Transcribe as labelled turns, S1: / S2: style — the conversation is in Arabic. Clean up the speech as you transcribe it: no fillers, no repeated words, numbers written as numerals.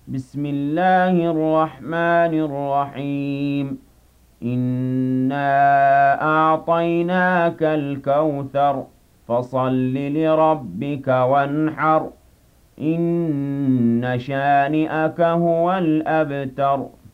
S1: بسم الله الرحمن الرحيم إنا أعطيناك الكوثر فصل لربك وانحر إن شانئك هو الأبتر